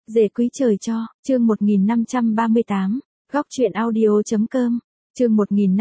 Dề quý trời cho, chương 1538, góc truyện audio.com, chương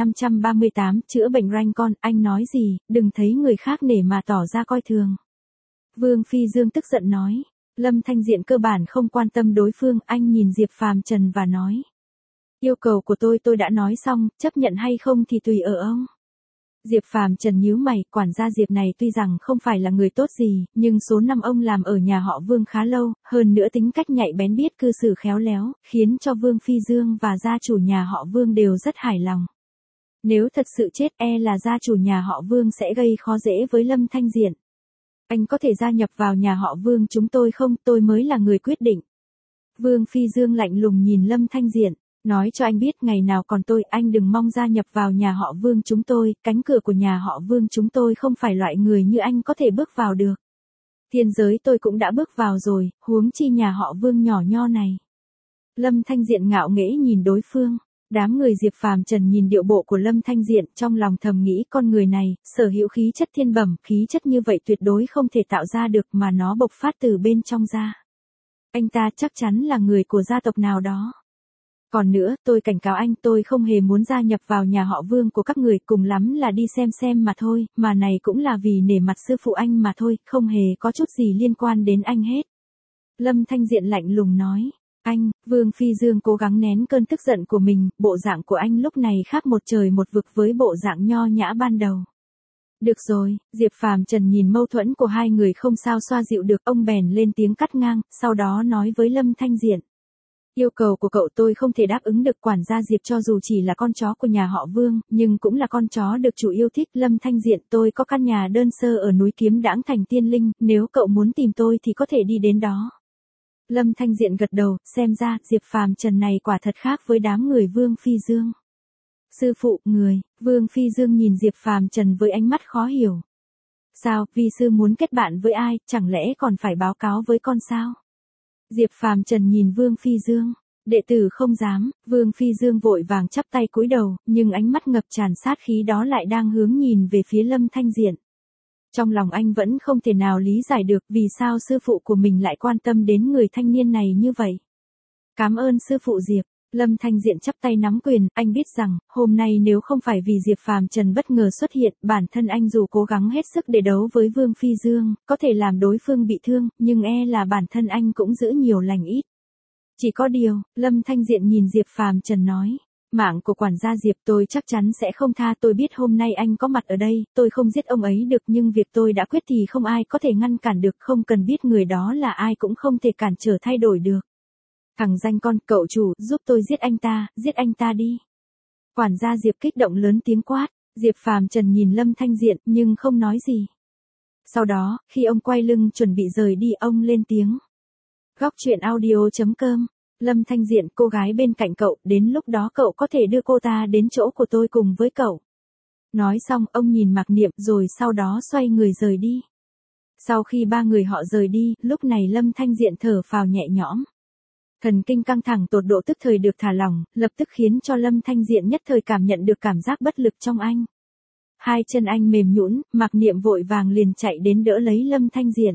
1538, chữa bệnh ranh con, anh nói gì, đừng thấy người khác nể mà tỏ ra coi thường. Vương Phi Dương tức giận nói, Lâm Thanh Diện cơ bản không quan tâm đối phương, anh nhìn Diệp Phàm Trần và nói. Yêu cầu của tôi đã nói xong, chấp nhận hay không thì tùy ở ông. Diệp Phàm Trần nhíu mày, quản gia Diệp này tuy rằng không phải là người tốt gì, nhưng số năm ông làm ở nhà họ Vương khá lâu, hơn nữa tính cách nhạy bén biết cư xử khéo léo, khiến cho Vương Phi Dương và gia chủ nhà họ Vương đều rất hài lòng. Nếu thật sự chết là gia chủ nhà họ Vương sẽ gây khó dễ với Lâm Thanh Diện. Anh có thể gia nhập vào nhà họ Vương chúng tôi không, tôi mới là người quyết định. Vương Phi Dương lạnh lùng nhìn Lâm Thanh Diện. Nói cho anh biết ngày nào còn tôi, anh đừng mong gia nhập vào nhà họ Vương chúng tôi, cánh cửa của nhà họ Vương chúng tôi không phải loại người như anh có thể bước vào được. Thiên giới tôi cũng đã bước vào rồi, huống chi nhà họ Vương nhỏ nho này. Lâm Thanh Diện ngạo nghễ nhìn đối phương, đám người Diệp Phàm Trần nhìn điệu bộ của Lâm Thanh Diện trong lòng thầm nghĩ con người này, sở hữu khí chất thiên bẩm, khí chất như vậy tuyệt đối không thể tạo ra được mà nó bộc phát từ bên trong ra. Anh ta chắc chắn là người của gia tộc nào đó. Còn nữa, tôi cảnh cáo anh, tôi không hề muốn gia nhập vào nhà họ Vương của các người, cùng lắm là đi xem mà thôi, mà này cũng là vì nể mặt sư phụ anh mà thôi, không hề có chút gì liên quan đến anh hết. Lâm Thanh Diện lạnh lùng nói, anh, Vương Phi Dương cố gắng nén cơn tức giận của mình, bộ dạng của anh lúc này khác một trời một vực với bộ dạng nho nhã ban đầu. Được rồi, Diệp Phàm Trần nhìn mâu thuẫn của hai người không sao xoa dịu được, ông bèn lên tiếng cắt ngang, sau đó nói với Lâm Thanh Diện. Yêu cầu của cậu tôi không thể đáp ứng được, quản gia Diệp cho dù chỉ là con chó của nhà họ Vương, nhưng cũng là con chó được chủ yêu thích. Lâm Thanh Diện, tôi có căn nhà đơn sơ ở núi Kiếm Đãng thành Tiên Linh, nếu cậu muốn tìm tôi thì có thể đi đến đó. Lâm Thanh Diện gật đầu, xem ra Diệp Phàm Trần này quả thật khác với đám người Vương Phi Dương. Sư phụ, người, Vương Phi Dương nhìn Diệp Phàm Trần với ánh mắt khó hiểu. Sao, vi sư muốn kết bạn với ai, chẳng lẽ còn phải báo cáo với con sao? Diệp Phàm Trần nhìn Vương Phi Dương, đệ tử không dám. Vương Phi Dương vội vàng chắp tay cúi đầu, nhưng ánh mắt ngập tràn sát khí đó lại đang hướng nhìn về phía Lâm Thanh Diện. Trong lòng anh vẫn không thể nào lý giải được vì sao sư phụ của mình lại quan tâm đến người thanh niên này như vậy. Cảm ơn sư phụ Diệp. Lâm Thanh Diện chắp tay nắm quyền, anh biết rằng, hôm nay nếu không phải vì Diệp Phàm Trần bất ngờ xuất hiện, bản thân anh dù cố gắng hết sức để đấu với Vương Phi Dương, có thể làm đối phương bị thương, nhưng là bản thân anh cũng giữ nhiều lành ít. Chỉ có điều, Lâm Thanh Diện nhìn Diệp Phàm Trần nói, mạng của quản gia Diệp tôi chắc chắn sẽ không tha, tôi biết hôm nay anh có mặt ở đây, tôi không giết ông ấy được nhưng việc tôi đã quyết thì không ai có thể ngăn cản được, không cần biết người đó là ai cũng không thể cản trở thay đổi được. Thằng danh con, cậu chủ, giúp tôi giết anh ta đi. Quản gia Diệp kích động lớn tiếng quát, Diệp Phàm Trần nhìn Lâm Thanh Diện nhưng không nói gì. Sau đó, khi ông quay lưng chuẩn bị rời đi, ông lên tiếng. Góc truyện audio.com, Lâm Thanh Diện, cô gái bên cạnh cậu, đến lúc đó cậu có thể đưa cô ta đến chỗ của tôi cùng với cậu. Nói xong, ông nhìn Mạc Niệm rồi sau đó xoay người rời đi. Sau khi ba người họ rời đi, lúc này Lâm Thanh Diện thở phào nhẹ nhõm. Thần kinh căng thẳng tột độ tức thời được thả lỏng, lập tức khiến cho Lâm Thanh Diện nhất thời cảm nhận được cảm giác bất lực trong anh. Hai chân anh mềm nhũn, Mạc Niệm vội vàng liền chạy đến đỡ lấy Lâm Thanh Diện.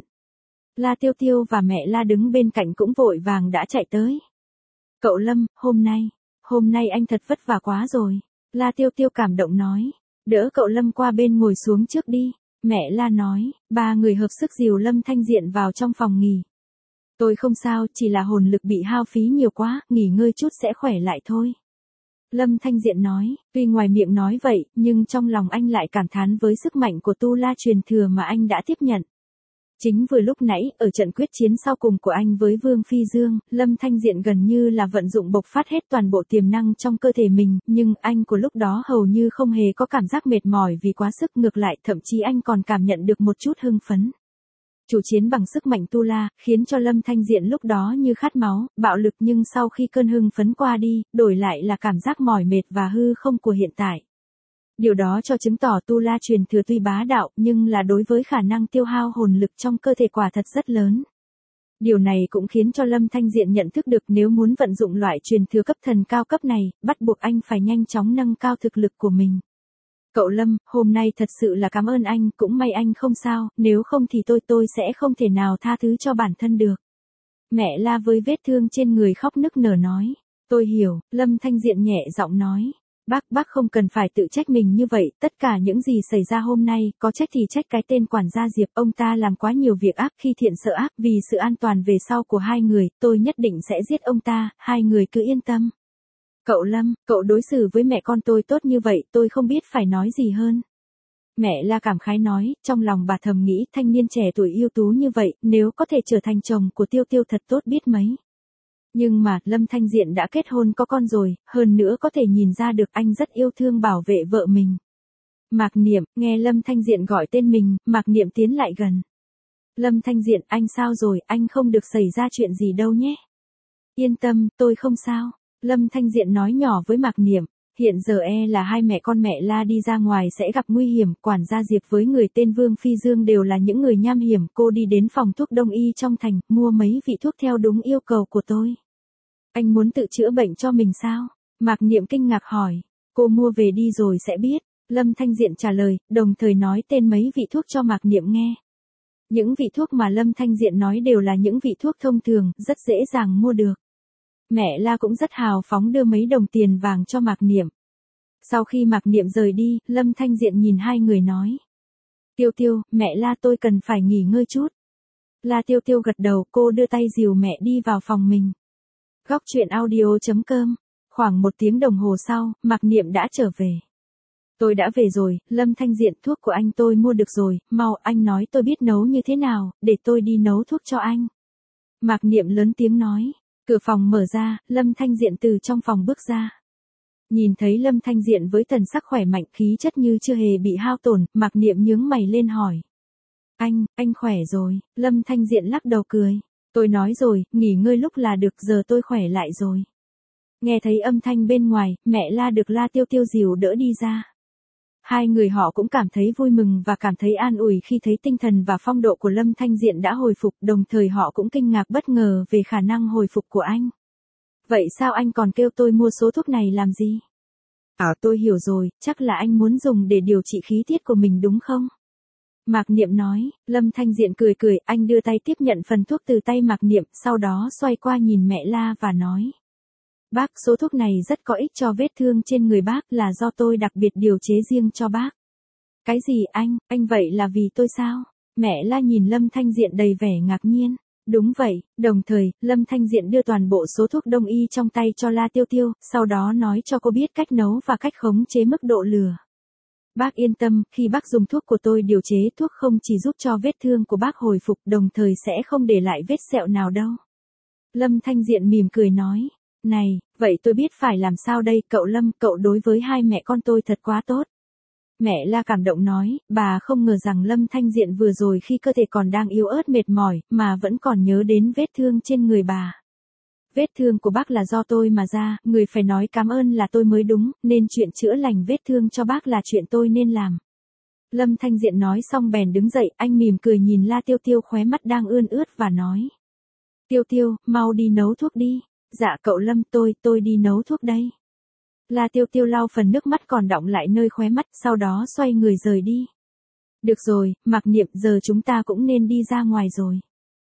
La Tiêu Tiêu và mẹ La đứng bên cạnh cũng vội vàng đã chạy tới. Cậu Lâm, hôm nay anh thật vất vả quá rồi. La Tiêu Tiêu cảm động nói. Đỡ cậu Lâm qua bên ngồi xuống trước đi. Mẹ La nói, ba người hợp sức dìu Lâm Thanh Diện vào trong phòng nghỉ. Tôi không sao, chỉ là hồn lực bị hao phí nhiều quá, nghỉ ngơi chút sẽ khỏe lại thôi. Lâm Thanh Diện nói, tuy ngoài miệng nói vậy, nhưng trong lòng anh lại cảm thán với sức mạnh của Tu La truyền thừa mà anh đã tiếp nhận. Chính vừa lúc nãy, ở trận quyết chiến sau cùng của anh với Vương Phi Dương, Lâm Thanh Diện gần như là vận dụng bộc phát hết toàn bộ tiềm năng trong cơ thể mình, nhưng anh của lúc đó hầu như không hề có cảm giác mệt mỏi vì quá sức, ngược lại thậm chí anh còn cảm nhận được một chút hưng phấn. Chủ chiến bằng sức mạnh Tu La, khiến cho Lâm Thanh Diện lúc đó như khát máu, bạo lực, nhưng sau khi cơn hưng phấn qua đi, đổi lại là cảm giác mỏi mệt và hư không của hiện tại. Điều đó cho chứng tỏ Tu La truyền thừa tuy bá đạo, nhưng là đối với khả năng tiêu hao hồn lực trong cơ thể quả thật rất lớn. Điều này cũng khiến cho Lâm Thanh Diện nhận thức được nếu muốn vận dụng loại truyền thừa cấp thần cao cấp này, bắt buộc anh phải nhanh chóng nâng cao thực lực của mình. Cậu Lâm, hôm nay thật sự là cảm ơn anh, cũng may anh không sao, nếu không thì tôi sẽ không thể nào tha thứ cho bản thân được. Mẹ La với vết thương trên người khóc nức nở nói. Tôi hiểu, Lâm Thanh Diện nhẹ giọng nói. Bác không cần phải tự trách mình như vậy, tất cả những gì xảy ra hôm nay, có trách thì trách cái tên quản gia Diệp, ông ta làm quá nhiều việc ác khi thiện sợ ác, vì sự an toàn về sau của hai người, tôi nhất định sẽ giết ông ta, hai người cứ yên tâm. Cậu Lâm, cậu đối xử với mẹ con tôi tốt như vậy, tôi không biết phải nói gì hơn. Mẹ La cảm khái nói, trong lòng bà thầm nghĩ thanh niên trẻ tuổi ưu tú như vậy, nếu có thể trở thành chồng của Tiêu Tiêu thật tốt biết mấy. Nhưng mà, Lâm Thanh Diện đã kết hôn có con rồi, hơn nữa có thể nhìn ra được anh rất yêu thương bảo vệ vợ mình. Mạc Niệm, nghe Lâm Thanh Diện gọi tên mình, Mạc Niệm tiến lại gần. Lâm Thanh Diện, anh sao rồi, anh không được xảy ra chuyện gì đâu nhé. Yên tâm, tôi không sao. Lâm Thanh Diện nói nhỏ với Mạc Niệm. Hiện giờ là hai mẹ con mẹ La đi ra ngoài sẽ gặp nguy hiểm, quản gia Diệp với người tên Vương Phi Dương đều là những người nham hiểm, cô đi đến phòng thuốc đông y trong thành, mua mấy vị thuốc theo đúng yêu cầu của tôi. Anh muốn tự chữa bệnh cho mình sao? Mạc Niệm kinh ngạc hỏi. Cô mua về đi rồi sẽ biết. Lâm Thanh Diện trả lời, đồng thời nói tên mấy vị thuốc cho Mạc Niệm nghe. Những vị thuốc mà Lâm Thanh Diện nói đều là những vị thuốc thông thường, rất dễ dàng mua được. Mẹ La cũng rất hào phóng đưa mấy đồng tiền vàng cho Mạc Niệm. Sau khi Mạc Niệm rời đi, Lâm Thanh Diện nhìn hai người nói. Tiêu Tiêu, mẹ La tôi cần phải nghỉ ngơi chút. La Tiêu Tiêu gật đầu, cô đưa tay dìu mẹ đi vào phòng mình. Góc truyện audio.com. Khoảng 1 tiếng đồng hồ sau, Mạc Niệm đã trở về. Tôi đã về rồi, Lâm Thanh Diện, thuốc của anh tôi mua được rồi, mau anh nói tôi biết nấu như thế nào, để tôi đi nấu thuốc cho anh. Mạc Niệm lớn tiếng nói. Cửa phòng mở ra, Lâm Thanh Diện từ trong phòng bước ra. Nhìn thấy Lâm Thanh Diện với thần sắc khỏe mạnh, khí chất như chưa hề bị hao tổn, Mạc Niệm nhướng mày lên hỏi. Anh khỏe rồi, Lâm Thanh Diện lắc đầu cười. Tôi nói rồi, nghỉ ngơi lúc là được, giờ tôi khỏe lại rồi. Nghe thấy âm thanh bên ngoài, mẹ La được La Tiêu Tiêu dìu đỡ đi ra. Hai người họ cũng cảm thấy vui mừng và cảm thấy an ủi khi thấy tinh thần và phong độ của Lâm Thanh Diện đã hồi phục, đồng thời họ cũng kinh ngạc bất ngờ về khả năng hồi phục của anh. Vậy sao anh còn kêu tôi mua số thuốc này làm gì? Tôi hiểu rồi, chắc là anh muốn dùng để điều trị khí tiết của mình đúng không? Mạc Niệm nói. Lâm Thanh Diện cười cười, anh đưa tay tiếp nhận phần thuốc từ tay Mạc Niệm, sau đó xoay qua nhìn mẹ La và nói. Bác, số thuốc này rất có ích cho vết thương trên người bác, là do tôi đặc biệt điều chế riêng cho bác. Cái gì anh vậy là vì tôi sao? Mẹ La nhìn Lâm Thanh Diện đầy vẻ ngạc nhiên. Đúng vậy, đồng thời, Lâm Thanh Diện đưa toàn bộ số thuốc đông y trong tay cho La Tiêu Tiêu, sau đó nói cho cô biết cách nấu và cách khống chế mức độ lửa. Bác yên tâm, khi bác dùng thuốc của tôi điều chế thuốc không chỉ giúp cho vết thương của bác hồi phục, đồng thời sẽ không để lại vết sẹo nào đâu. Lâm Thanh Diện mỉm cười nói. Này, vậy tôi biết phải làm sao đây, cậu Lâm, cậu đối với hai mẹ con tôi thật quá tốt. Mẹ La cảm động nói, bà không ngờ rằng Lâm Thanh Diện vừa rồi khi cơ thể còn đang yếu ớt mệt mỏi, mà vẫn còn nhớ đến vết thương trên người bà. Vết thương của bác là do tôi mà ra, người phải nói cảm ơn là tôi mới đúng, nên chuyện chữa lành vết thương cho bác là chuyện tôi nên làm. Lâm Thanh Diện nói xong bèn đứng dậy, anh mỉm cười nhìn La Tiêu Tiêu khóe mắt đang ươn ướt và nói. Tiêu Tiêu, mau đi nấu thuốc đi. Dạ cậu Lâm, tôi đi nấu thuốc đây. La Tiêu Tiêu lau phần nước mắt còn đọng lại nơi khóe mắt, sau đó xoay người rời đi. Được rồi, Mạc Niệm, giờ chúng ta cũng nên đi ra ngoài rồi.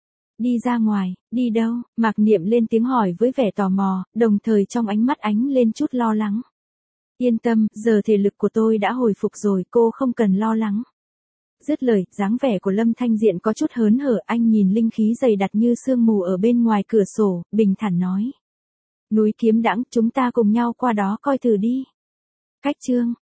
Đi ra ngoài, đi đâu? Mạc Niệm lên tiếng hỏi với vẻ tò mò, đồng thời trong ánh mắt ánh lên chút lo lắng. Yên tâm, giờ thể lực của tôi đã hồi phục rồi, cô không cần lo lắng. Dứt lời, dáng vẻ của Lâm Thanh Diện có chút hớn hở, anh nhìn linh khí dày đặc như sương mù ở bên ngoài cửa sổ, bình thản nói. Núi Kiếm Đãng, chúng ta cùng nhau qua đó coi thử đi. Cách chương